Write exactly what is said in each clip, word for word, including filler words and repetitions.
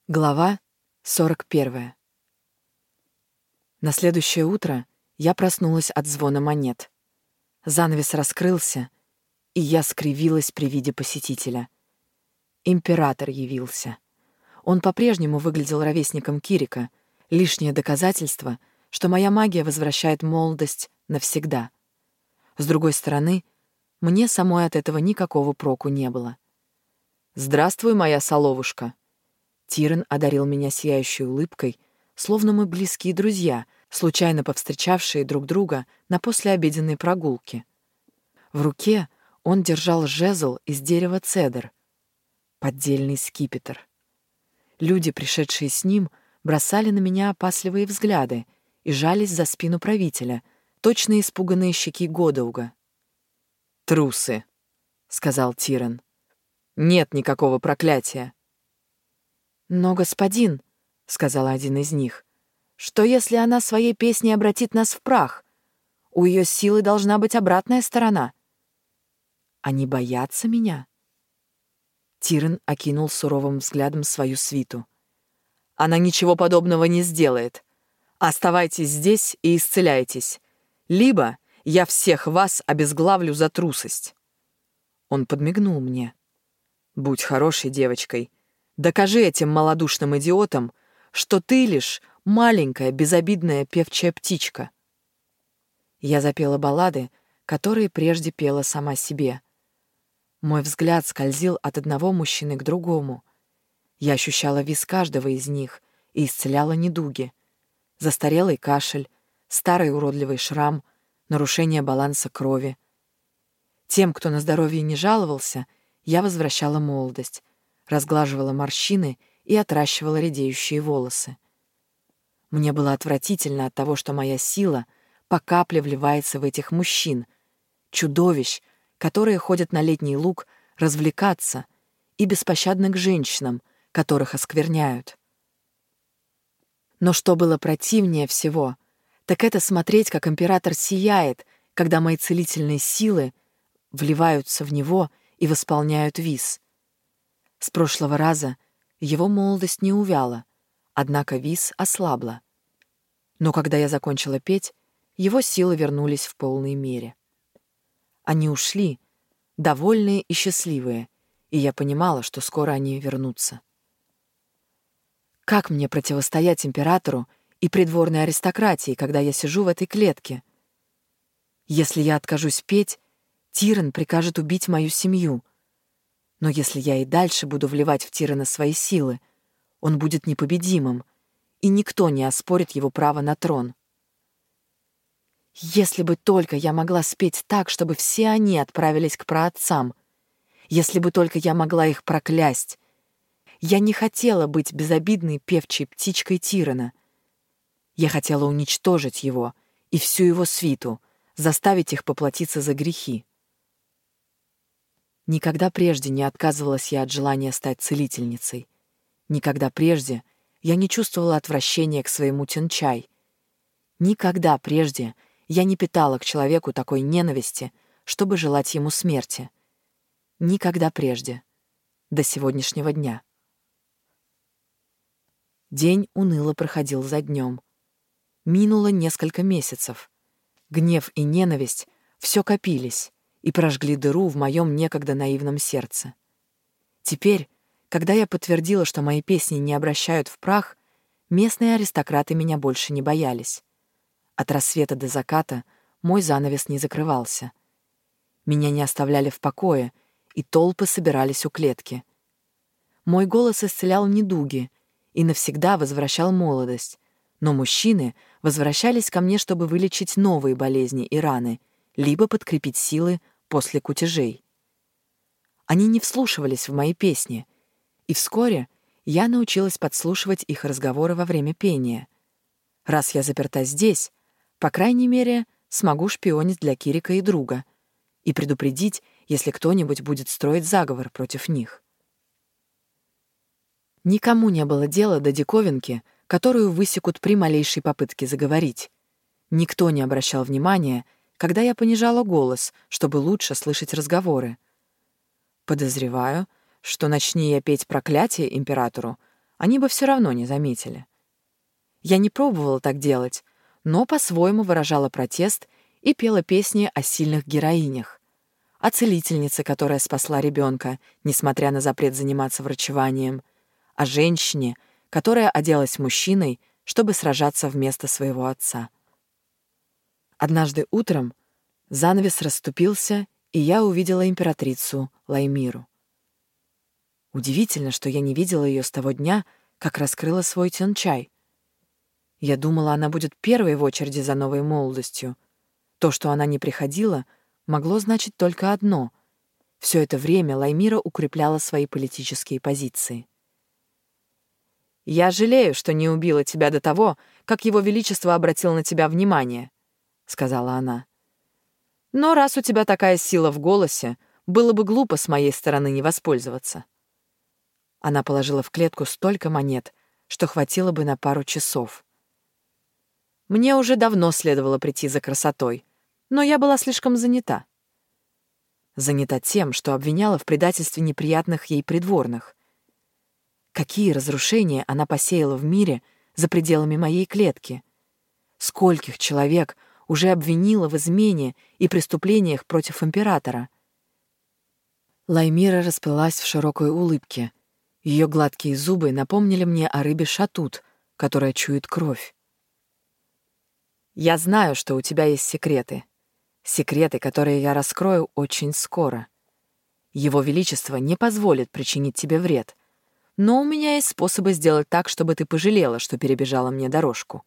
Глава сорок первая. На следующее утро я проснулась от звона монет. Занавес раскрылся, и я скривилась при виде посетителя. Император явился. Он по-прежнему выглядел ровесником Кирика, лишнее доказательство, что моя магия возвращает молодость навсегда. С другой стороны, мне самой от этого никакого проку не было. «Здравствуй, моя соловушка!» Тирен одарил меня сияющей улыбкой, словно мы близкие друзья, случайно повстречавшие друг друга на послеобеденной прогулке. В руке он держал жезл из дерева цедр, поддельный скипетр. Люди, пришедшие с ним, бросали на меня опасливые взгляды и жались за спину правителя, точно испуганные щеки Годауга. «Трусы», — сказал Тирен. «Нет никакого проклятия». «Но, господин», — сказал один из них, — «что если она своей песней обратит нас в прах? У ее силы должна быть обратная сторона». «Они боятся меня?» Тирен окинул суровым взглядом свою свиту. «Она ничего подобного не сделает. Оставайтесь здесь и исцеляйтесь. Либо я всех вас обезглавлю за трусость». Он подмигнул мне. «Будь хорошей девочкой. Докажи этим малодушным идиотам, что ты лишь маленькая безобидная певчая птичка». Я запела баллады, которые прежде пела сама себе. Мой взгляд скользил от одного мужчины к другому. Я ощущала виз каждого из них и исцеляла недуги. Застарелый кашель, старый уродливый шрам, нарушение баланса крови. Тем, кто на здоровье не жаловался, я возвращала молодость, разглаживала морщины и отращивала редеющие волосы. Мне было отвратительно от того, что моя сила по капле вливается в этих мужчин, чудовищ, которые ходят на летний луг развлекаться, и беспощадны к женщинам, которых оскверняют. Но что было противнее всего, так это смотреть, как император сияет, когда мои целительные силы вливаются в него и восполняют виз. С прошлого раза его молодость не увяла, однако виз ослабла. Но когда я закончила петь, его силы вернулись в полной мере. Они ушли, довольные и счастливые, и я понимала, что скоро они вернутся. Как мне противостоять императору и придворной аристократии, когда я сижу в этой клетке? Если я откажусь петь, Тирен прикажет убить мою семью. Но если я и дальше буду вливать в Тирена свои силы, он будет непобедимым, и никто не оспорит его право на трон. Если бы только я могла спеть так, чтобы все они отправились к праотцам, если бы только я могла их проклясть. Я не хотела быть безобидной певчей птичкой Тирена. Я хотела уничтожить его и всю его свиту, заставить их поплатиться за грехи. Никогда прежде не отказывалась я от желания стать целительницей. Никогда прежде я не чувствовала отвращения к своему Тянчай. Никогда прежде я не питала к человеку такой ненависти, чтобы желать ему смерти. Никогда прежде. До сегодняшнего дня. День уныло проходил за днем. Минуло несколько месяцев. Гнев и ненависть все копились и прожгли дыру в моем некогда наивном сердце. Теперь, когда я подтвердила, что мои песни не обращают в прах, местные аристократы меня больше не боялись. От рассвета до заката мой занавес не закрывался. Меня не оставляли в покое, и толпы собирались у клетки. Мой голос исцелял недуги и навсегда возвращал молодость, но мужчины возвращались ко мне, чтобы вылечить новые болезни и раны, либо подкрепить силы после кутежей. Они не вслушивались в мои песни, и вскоре я научилась подслушивать их разговоры во время пения. Раз я заперта здесь, по крайней мере, смогу шпионить для Кирика и друга и предупредить, если кто-нибудь будет строить заговор против них. Никому не было дела до диковинки, которую высекут при малейшей попытке заговорить. Никто не обращал внимания, когда я понижала голос, чтобы лучше слышать разговоры. Подозреваю, что начни я петь проклятие императору, они бы все равно не заметили. Я не пробовала так делать, но по-своему выражала протест и пела песни о сильных героинях, о целительнице, которая спасла ребенка, несмотря на запрет заниматься врачеванием, о женщине, которая оделась мужчиной, чтобы сражаться вместо своего отца. Однажды утром занавес расступился, и я увидела императрицу Лаймиру. Удивительно, что я не видела ее с того дня, как раскрыла свой тянчай. Я думала, она будет первой в очереди за новой молодостью. То, что она не приходила, могло значить только одно. Все это время Лаймира укрепляла свои политические позиции. «Я жалею, что не убила тебя до того, как Его Величество обратил на тебя внимание», — сказала она. «Но раз у тебя такая сила в голосе, было бы глупо с моей стороны не воспользоваться». Она положила в клетку столько монет, что хватило бы на пару часов. Мне уже давно следовало прийти за красотой, но я была слишком занята. Занята тем, что обвиняла в предательстве неприятных ей придворных. Какие разрушения она посеяла в мире за пределами моей клетки? Скольких человек уже обвинила в измене и преступлениях против императора? Лаймира расплылась в широкой улыбке. Ее гладкие зубы напомнили мне о рыбе шатут, которая чует кровь. «Я знаю, что у тебя есть секреты. Секреты, которые я раскрою очень скоро. Его Величество не позволит причинить тебе вред, но у меня есть способы сделать так, чтобы ты пожалела, что перебежала мне дорожку».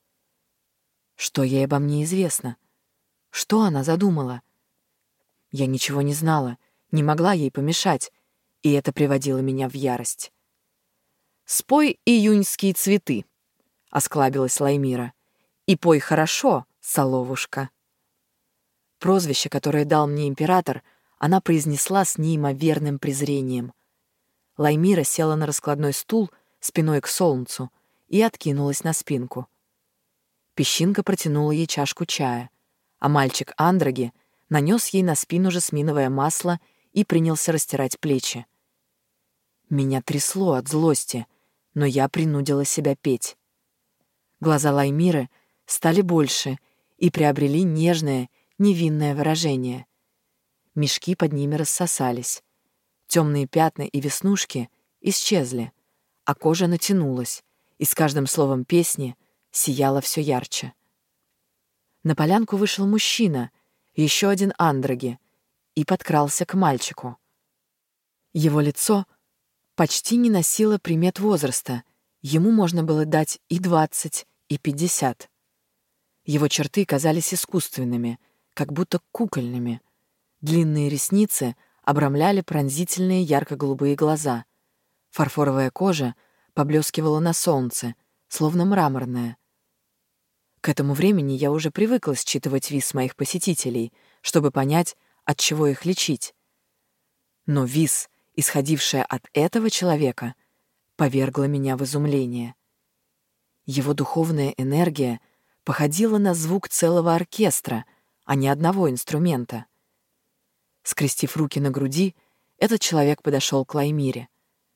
Что ей обо мне известно? Что она задумала? Я ничего не знала, не могла ей помешать, и это приводило меня в ярость. «Спой июньские цветы», — осклабилась Лаймира. «И пой хорошо, соловушка». Прозвище, которое дал мне император, она произнесла с неимоверным презрением. Лаймира села на раскладной стул спиной к солнцу и откинулась на спинку. Песчинка протянула ей чашку чая, а мальчик Андроги нанес ей на спину жасминовое масло и принялся растирать плечи. Меня трясло от злости, но я принудила себя петь. Глаза Лаймиры стали больше и приобрели нежное, невинное выражение. Мешки под ними рассосались. Темные пятна и веснушки исчезли, а кожа натянулась, и с каждым словом песни сияла все ярче. На полянку вышел мужчина, еще один Андроги, и подкрался к мальчику. Его лицо почти не носило примет возраста, ему можно было дать и двадцать, и пятьдесят. Его черты казались искусственными, как будто кукольными. Длинные ресницы обрамляли пронзительные ярко-голубые глаза. Фарфоровая кожа поблескивала на солнце, словно мраморная. К этому времени я уже привыкла считывать виз моих посетителей, чтобы понять, от чего их лечить. Но виз, исходившая от этого человека, повергла меня в изумление. Его духовная энергия походила на звук целого оркестра, а не одного инструмента. Скрестив руки на груди, этот человек подошел к Лаймире.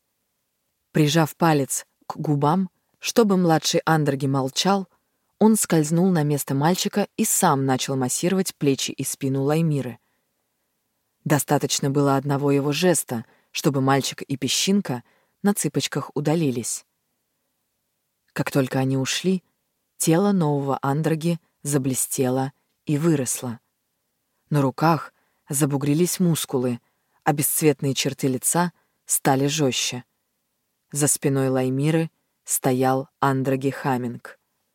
Прижав палец к губам, чтобы младший Андроги молчал, он скользнул на место мальчика и сам начал массировать плечи и спину Лаймиры. Достаточно было одного его жеста, чтобы мальчик и песчинка на цыпочках удалились. Как только они ушли, тело нового Андроги заблестело и выросло. На руках забугрились мускулы, а бесцветные черты лица стали жестче. За спиной Лаймиры стоял Андроги Хамминг.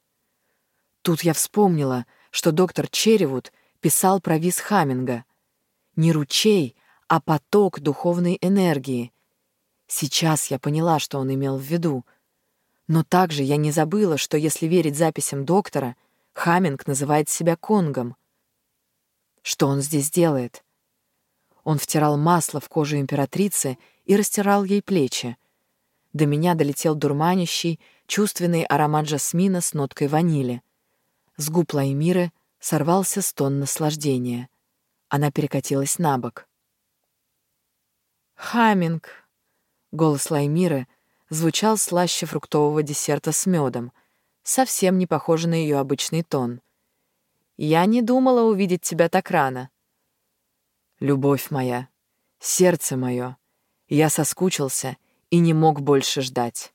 Тут я вспомнила, что доктор Черривуд писал про виз Хамминга. Не ручей, а поток духовной энергии. Сейчас я поняла, что он имел в виду. Но также я не забыла, что, если верить записям доктора, Хамминг называет себя Конгом. Что он здесь делает? Он втирал масло в кожу императрицы и растирал ей плечи. До меня долетел дурманящий, чувственный аромат жасмина с ноткой ванили. С губ Лаймиры сорвался стон наслаждения. Она перекатилась на бок. «Хамминг!» — голос Лаймиры звучал слаще фруктового десерта с медом, совсем не похоже на ее обычный тон. «Я не думала увидеть тебя так рано». «Любовь моя, сердце мое, я соскучился и не мог больше ждать».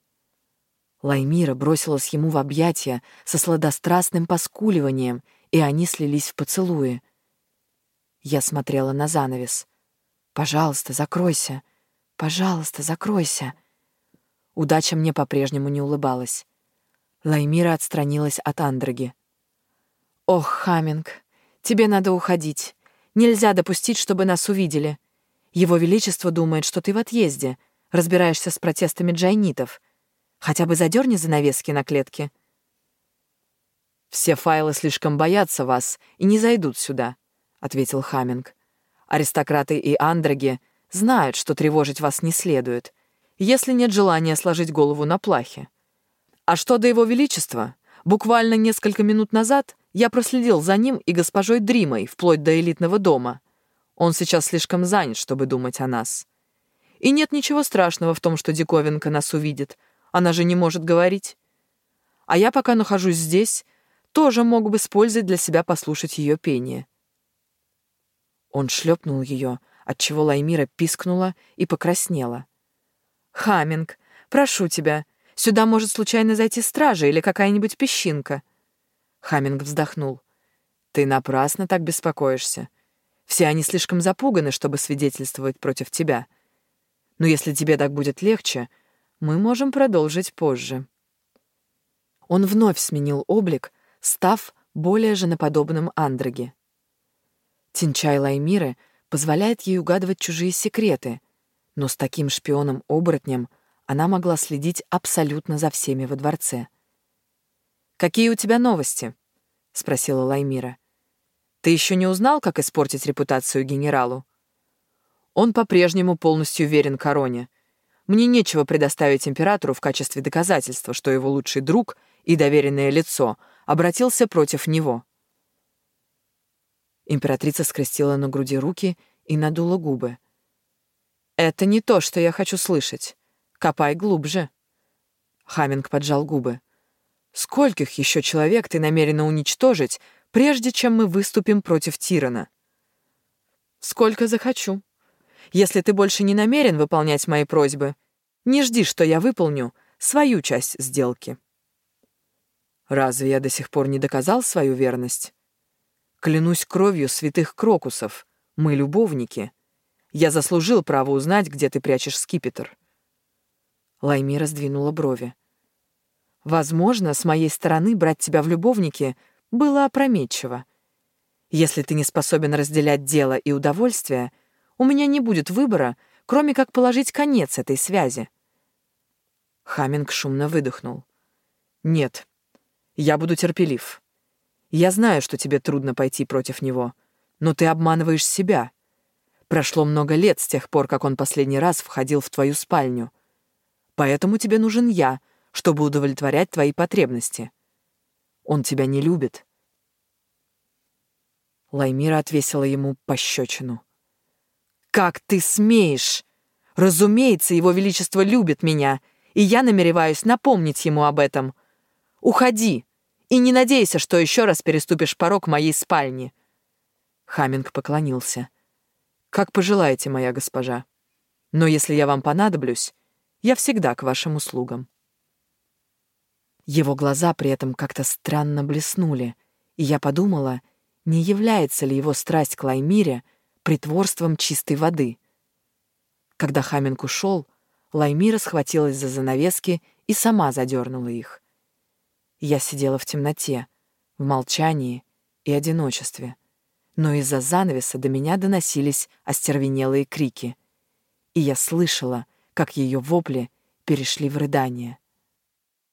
Лаймира бросилась ему в объятия со сладострастным поскуливанием, и они слились в поцелуи. Я смотрела на занавес. «Пожалуйста, закройся! Пожалуйста, закройся!» Удача мне по-прежнему не улыбалась. Лаймира отстранилась от Андроги. «Ох, Хаминг, тебе надо уходить. Нельзя допустить, чтобы нас увидели. Его Величество думает, что ты в отъезде, разбираешься с протестами джайнитов. Хотя бы задерни занавески на клетке». «Все файлы слишком боятся вас и не зайдут сюда», — ответил Хаминг. «Аристократы и андроги знают, что тревожить вас не следует, если нет желания сложить голову на плахе. А что до его величества, буквально несколько минут назад я проследил за ним и госпожой Дримой вплоть до элитного дома. Он сейчас слишком занят, чтобы думать о нас. И нет ничего страшного в том, что диковинка нас увидит. Она же не может говорить. А я пока нахожусь здесь, тоже мог бы с пользой для себя послушать ее пение». Он шлепнул ее, отчего Лаймира пискнула и покраснела. «Хаминг, прошу тебя, сюда может случайно зайти стража или какая-нибудь песчинка». Хаминг вздохнул. «Ты напрасно так беспокоишься. Все они слишком запуганы, чтобы свидетельствовать против тебя. Но если тебе так будет легче, мы можем продолжить позже». Он вновь сменил облик, став более женоподобным андроги. Тинчай Лаймиры позволяет ей угадывать чужие секреты, но с таким шпионом-оборотнем она могла следить абсолютно за всеми во дворце. «Какие у тебя новости?» — спросила Лаймира. «Ты еще не узнал, как испортить репутацию генералу?» «Он по-прежнему полностью верен короне. Мне нечего предоставить императору в качестве доказательства, что его лучший друг и доверенное лицо обратился против него». Императрица скрестила на груди руки и надула губы. «Это не то, что я хочу слышать. Копай глубже». Хаминг поджал губы. «Скольких еще человек ты намерена уничтожить, прежде чем мы выступим против тирана?» «Сколько захочу. Если ты больше не намерен выполнять мои просьбы, не жди, что я выполню свою часть сделки». «Разве я до сих пор не доказал свою верность? Клянусь кровью святых крокусов, мы любовники. Я заслужил право узнать, где ты прячешь скипетр». Лаймира сдвинула брови. «Возможно, с моей стороны брать тебя в любовники было опрометчиво. Если ты не способен разделять дело и удовольствие, у меня не будет выбора, кроме как положить конец этой связи». Хаминг шумно выдохнул. «Нет, я буду терпелив. Я знаю, что тебе трудно пойти против него, но ты обманываешь себя. Прошло много лет с тех пор, как он последний раз входил в твою спальню. Поэтому тебе нужен я, чтобы удовлетворять твои потребности. Он тебя не любит». Лаймира отвесила ему пощечину. «Как ты смеешь? Разумеется, его величество любит меня, и я намереваюсь напомнить ему об этом. Уходи и не надейся, что еще раз переступишь порог моей спальни». Хаминг поклонился. «Как пожелаете, моя госпожа. Но если я вам понадоблюсь, я всегда к вашим услугам». Его глаза при этом как-то странно блеснули, и я подумала, не является ли его страсть к Лаймире притворством чистой воды. Когда Хаминг ушел, Лаймира схватилась за занавески и сама задернула их. Я сидела в темноте, в молчании и одиночестве, но из-за занавеса до меня доносились остервенелые крики, и я слышала, как ее вопли перешли в рыдание.